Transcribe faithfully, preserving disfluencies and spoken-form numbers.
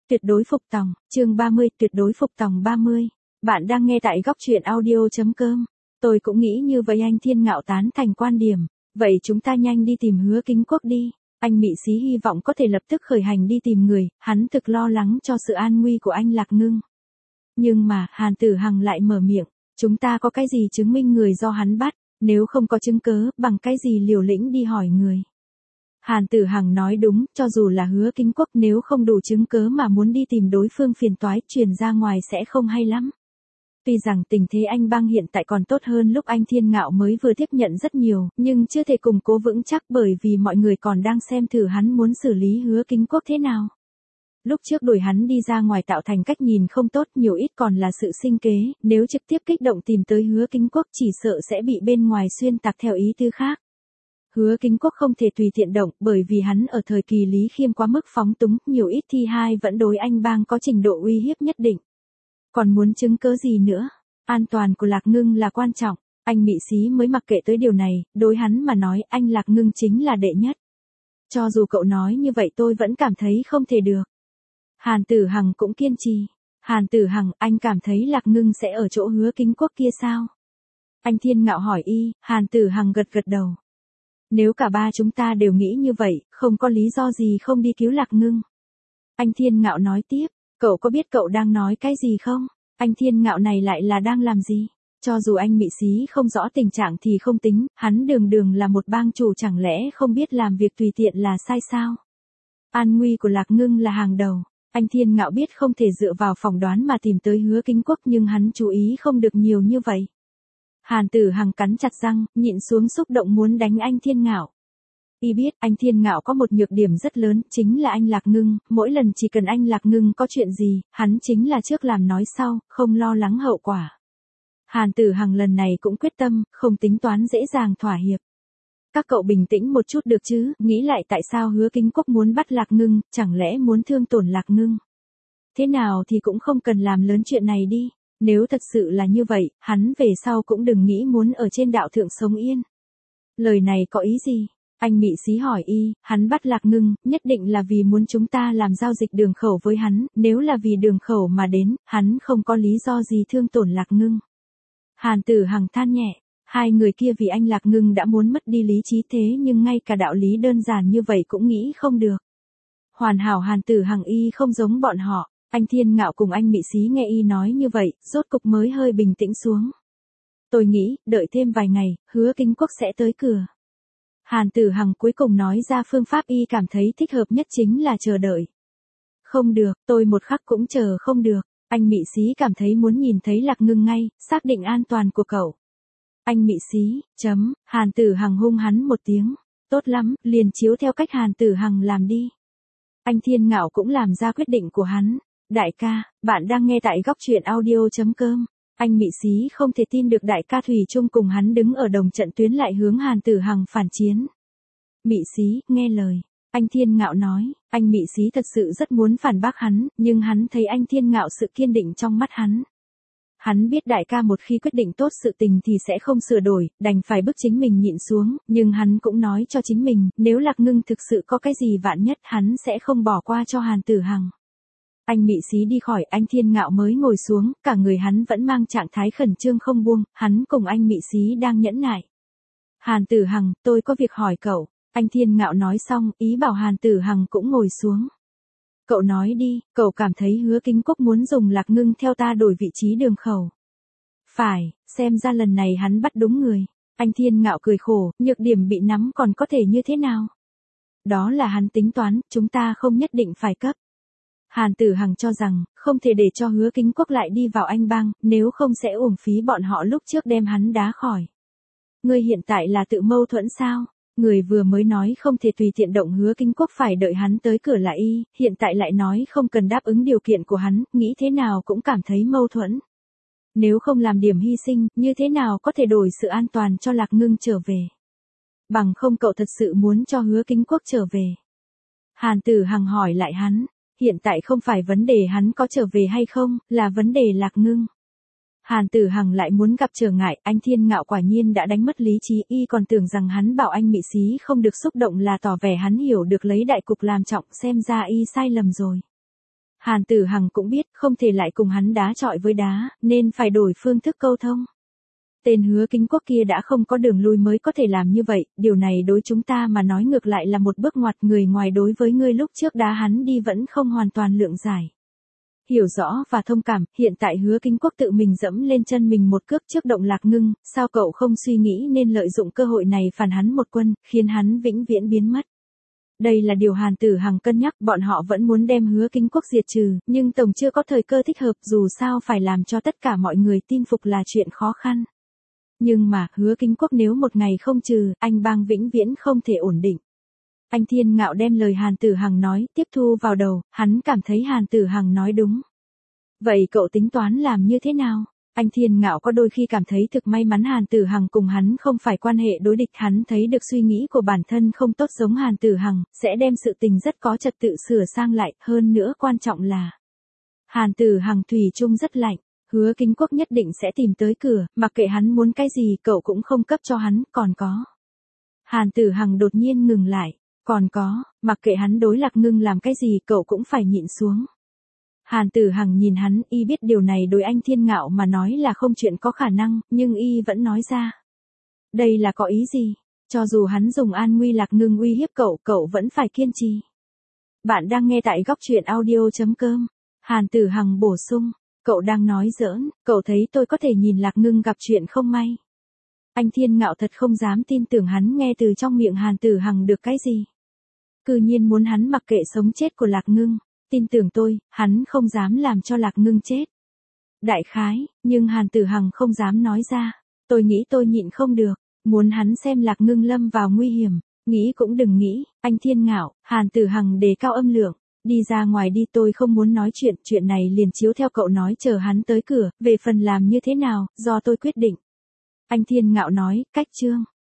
Tuyệt đối phục tòng, chương ba mươi, tuyệt đối phục tòng ba mươi. Bạn đang nghe tại góc truyện audio.com. Tôi cũng nghĩ như vậy, anh Thiên Ngạo tán thành quan điểm. Vậy chúng ta nhanh đi tìm Hứa Kính Quốc đi. Anh Mị Xí hy vọng có thể lập tức khởi hành đi tìm người, hắn thực lo lắng cho sự an nguy của anh Lạc Ngưng. Nhưng mà, Hàn Tử Hằng lại mở miệng, chúng ta có cái gì chứng minh người do hắn bắt, nếu không có chứng cớ, bằng cái gì liều lĩnh đi hỏi người. Hàn Tử Hằng nói đúng, cho dù là Hứa Kính Quốc nếu không đủ chứng cớ mà muốn đi tìm đối phương phiền toái, truyền ra ngoài sẽ không hay lắm. Tuy rằng tình thế anh Bang hiện tại còn tốt hơn lúc anh Thiên Ngạo mới vừa tiếp nhận rất nhiều, nhưng chưa thể củng cố vững chắc bởi vì mọi người còn đang xem thử hắn muốn xử lý Hứa Kính Quốc thế nào. Lúc trước đuổi hắn đi ra ngoài tạo thành cách nhìn không tốt, nhiều ít còn là sự sinh kế, nếu trực tiếp kích động tìm tới Hứa Kính Quốc chỉ sợ sẽ bị bên ngoài xuyên tạc theo ý tư khác. Hứa Kính Quốc không thể tùy tiện động bởi vì hắn ở thời kỳ Lý Khiêm quá mức phóng túng, nhiều ít thi hai vẫn đối anh Bang có trình độ uy hiếp nhất định. Còn muốn chứng cớ gì nữa? An toàn của Lạc Ngưng là quan trọng, anh Mị Xí mới mặc kệ tới điều này, đối hắn mà nói anh Lạc Ngưng chính là đệ nhất. Cho dù cậu nói như vậy tôi vẫn cảm thấy không thể được. Hàn Tử Hằng cũng kiên trì. Hàn Tử Hằng, anh cảm thấy Lạc Ngưng sẽ ở chỗ Hứa Kính Quốc kia sao? Anh Thiên Ngạo hỏi y, Hàn Tử Hằng gật gật đầu. Nếu cả ba chúng ta đều nghĩ như vậy, không có lý do gì không đi cứu Lạc Ngưng. Anh Thiên Ngạo nói tiếp, cậu có biết cậu đang nói cái gì không? Anh Thiên Ngạo này lại là đang làm gì? Cho dù anh Mị Xí không rõ tình trạng thì không tính, hắn đường đường là một bang chủ, chẳng lẽ không biết làm việc tùy tiện là sai sao? An nguy của Lạc Ngưng là hàng đầu. Anh Thiên Ngạo biết không thể dựa vào phỏng đoán mà tìm tới Hứa Kính Quốc, nhưng hắn chú ý không được nhiều như vậy. Hàn Tử Hằng cắn chặt răng, nhịn xuống xúc động muốn đánh anh Thiên Ngạo. Y biết anh Thiên Ngạo có một nhược điểm rất lớn, chính là anh Lạc Ngưng, mỗi lần chỉ cần anh Lạc Ngưng có chuyện gì, hắn chính là trước làm nói sau, không lo lắng hậu quả. Hàn Tử Hằng lần này cũng quyết tâm, không tính toán dễ dàng thỏa hiệp. Các cậu bình tĩnh một chút được chứ, nghĩ lại tại sao Hứa Kính Quốc muốn bắt Lạc Ngưng, chẳng lẽ muốn thương tổn Lạc Ngưng? Thế nào thì cũng không cần làm lớn chuyện này đi. Nếu thật sự là như vậy, hắn về sau cũng đừng nghĩ muốn ở trên đạo thượng sống yên. Lời này có ý gì? Anh Mị Xí hỏi y, hắn bắt Lạc Ngưng, nhất định là vì muốn chúng ta làm giao dịch đường khẩu với hắn, nếu là vì đường khẩu mà đến, hắn không có lý do gì thương tổn Lạc Ngưng. Hàn Tử Hằng than nhẹ, hai người kia vì anh Lạc Ngưng đã muốn mất đi lý trí, thế nhưng ngay cả đạo lý đơn giản như vậy cũng nghĩ không được. Hoàn hảo Hàn Tử Hằng y không giống bọn họ. Anh Thiên Ngạo cùng anh Mị Xí nghe y nói như vậy, rốt cục mới hơi bình tĩnh xuống. Tôi nghĩ, đợi thêm vài ngày, Hứa Kính Quốc sẽ tới cửa. Hàn Tử Hằng cuối cùng nói ra phương pháp y cảm thấy thích hợp nhất chính là chờ đợi. Không được, tôi một khắc cũng chờ không được. Anh Mị Xí cảm thấy muốn nhìn thấy Lạc Ngưng ngay, xác định an toàn của cậu. Anh Mị Xí, chấm, Hàn Tử Hằng hung hắn một tiếng. Tốt lắm, liền chiếu theo cách Hàn Tử Hằng làm đi. Anh Thiên Ngạo cũng làm ra quyết định của hắn. Đại ca, bạn đang nghe tại góc truyện audio.com. Anh Mị Xí không thể tin được đại ca thủy chung cùng hắn đứng ở đồng trận tuyến lại hướng Hàn Tử Hằng phản chiến. Mị Xí, nghe lời. Anh Thiên Ngạo nói, anh Mị Xí thật sự rất muốn phản bác hắn, nhưng hắn thấy anh Thiên Ngạo sự kiên định trong mắt hắn. Hắn biết đại ca một khi quyết định tốt sự tình thì sẽ không sửa đổi, đành phải bức chính mình nhịn xuống, nhưng hắn cũng nói cho chính mình, nếu Lạc Ngưng thực sự có cái gì vạn nhất hắn sẽ không bỏ qua cho Hàn Tử Hằng. Anh Mị Xí đi khỏi, anh Thiên Ngạo mới ngồi xuống, cả người hắn vẫn mang trạng thái khẩn trương không buông, hắn cùng anh Mị Xí đang nhẫn nại. Hàn Tử Hằng, tôi có việc hỏi cậu. Anh Thiên Ngạo nói xong, ý bảo Hàn Tử Hằng cũng ngồi xuống. Cậu nói đi, cậu cảm thấy Hứa Kính Quốc muốn dùng Lạc Ngưng theo ta đổi vị trí đường khẩu. Phải, xem ra lần này hắn bắt đúng người. Anh Thiên Ngạo cười khổ, nhược điểm bị nắm còn có thể như thế nào? Đó là hắn tính toán, chúng ta không nhất định phải cấp. Hàn Tử Hằng cho rằng, không thể để cho Hứa Kính Quốc lại đi vào anh Bang, nếu không sẽ uổng phí bọn họ lúc trước đem hắn đá khỏi. Ngươi hiện tại là tự mâu thuẫn sao? Người vừa mới nói không thể tùy tiện động Hứa Kính Quốc phải đợi hắn tới cửa là y, hiện tại lại nói không cần đáp ứng điều kiện của hắn, nghĩ thế nào cũng cảm thấy mâu thuẫn. Nếu không làm điểm hy sinh, như thế nào có thể đổi sự an toàn cho Lạc Ngưng trở về? Bằng không cậu thật sự muốn cho Hứa Kính Quốc trở về? Hàn Tử Hằng hỏi lại hắn. Hiện tại không phải vấn đề hắn có trở về hay không, là vấn đề Lạc Ngưng. Hàn Tử Hằng lại muốn gặp trở ngại, anh Thiên Ngạo quả nhiên đã đánh mất lý trí, y còn tưởng rằng hắn bảo anh Mị Xí không được xúc động là tỏ vẻ hắn hiểu được lấy đại cục làm trọng, xem ra y sai lầm rồi. Hàn Tử Hằng cũng biết không thể lại cùng hắn đá chọi với đá, nên phải đổi phương thức câu thông. Tên Hứa Kính Quốc kia đã không có đường lui mới có thể làm như vậy, điều này đối chúng ta mà nói ngược lại là một bước ngoặt, người ngoài đối với ngươi lúc trước đá hắn đi vẫn không hoàn toàn lượng giải. Hiểu rõ và thông cảm, hiện tại Hứa Kính Quốc tự mình dẫm lên chân mình một cước trước động Lạc Ngưng, sao cậu không suy nghĩ nên lợi dụng cơ hội này phản hắn một quân, khiến hắn vĩnh viễn biến mất. Đây là điều Hàn Tử Hằng cân nhắc, bọn họ vẫn muốn đem Hứa Kính Quốc diệt trừ, nhưng tổng chưa có thời cơ thích hợp, dù sao phải làm cho tất cả mọi người tin phục là chuyện khó khăn. Nhưng mà, Hứa Kính Quốc nếu một ngày không trừ, anh bang vĩnh viễn không thể ổn định. Anh Thiên Ngạo đem lời Hàn Tử Hằng nói, tiếp thu vào đầu, hắn cảm thấy Hàn Tử Hằng nói đúng. Vậy cậu tính toán làm như thế nào? Anh Thiên Ngạo có đôi khi cảm thấy thực may mắn Hàn Tử Hằng cùng hắn không phải quan hệ đối địch, hắn thấy được suy nghĩ của bản thân không tốt giống Hàn Tử Hằng, sẽ đem sự tình rất có trật tự sửa sang lại, hơn nữa quan trọng là Hàn Tử Hằng thủy chung rất lạnh. Hứa Kính Quốc nhất định sẽ tìm tới cửa, mặc kệ hắn muốn cái gì cậu cũng không cấp cho hắn, còn có. Hàn Tử Hằng đột nhiên ngừng lại, còn có, mặc kệ hắn đối Lạc Ngưng làm cái gì cậu cũng phải nhịn xuống. Hàn Tử Hằng nhìn hắn, y biết điều này đối anh Thiên Ngạo mà nói là không chuyện có khả năng, nhưng y vẫn nói ra. Đây là có ý gì? Cho dù hắn dùng an nguy Lạc Ngưng uy hiếp cậu, cậu vẫn phải kiên trì. Bạn đang nghe tại góc truyện audio chấm com. Hàn Tử Hằng bổ sung. Cậu đang nói giỡn, cậu thấy tôi có thể nhìn Lạc Ngưng gặp chuyện không may. Anh Thiên Ngạo thật không dám tin tưởng hắn nghe từ trong miệng Hàn Tử Hằng được cái gì. Cư nhiên muốn hắn mặc kệ sống chết của Lạc Ngưng, tin tưởng tôi, hắn không dám làm cho Lạc Ngưng chết. Đại khái, nhưng Hàn Tử Hằng không dám nói ra, tôi nghĩ tôi nhịn không được, muốn hắn xem Lạc Ngưng lâm vào nguy hiểm, nghĩ cũng đừng nghĩ, anh Thiên Ngạo, Hàn Tử Hằng đề cao âm lượng. Đi ra ngoài đi, tôi không muốn nói chuyện, chuyện này liền chiếu theo cậu nói, chờ hắn tới cửa, về phần làm như thế nào, do tôi quyết định. Anh Thiên Ngạo nói, cách chương.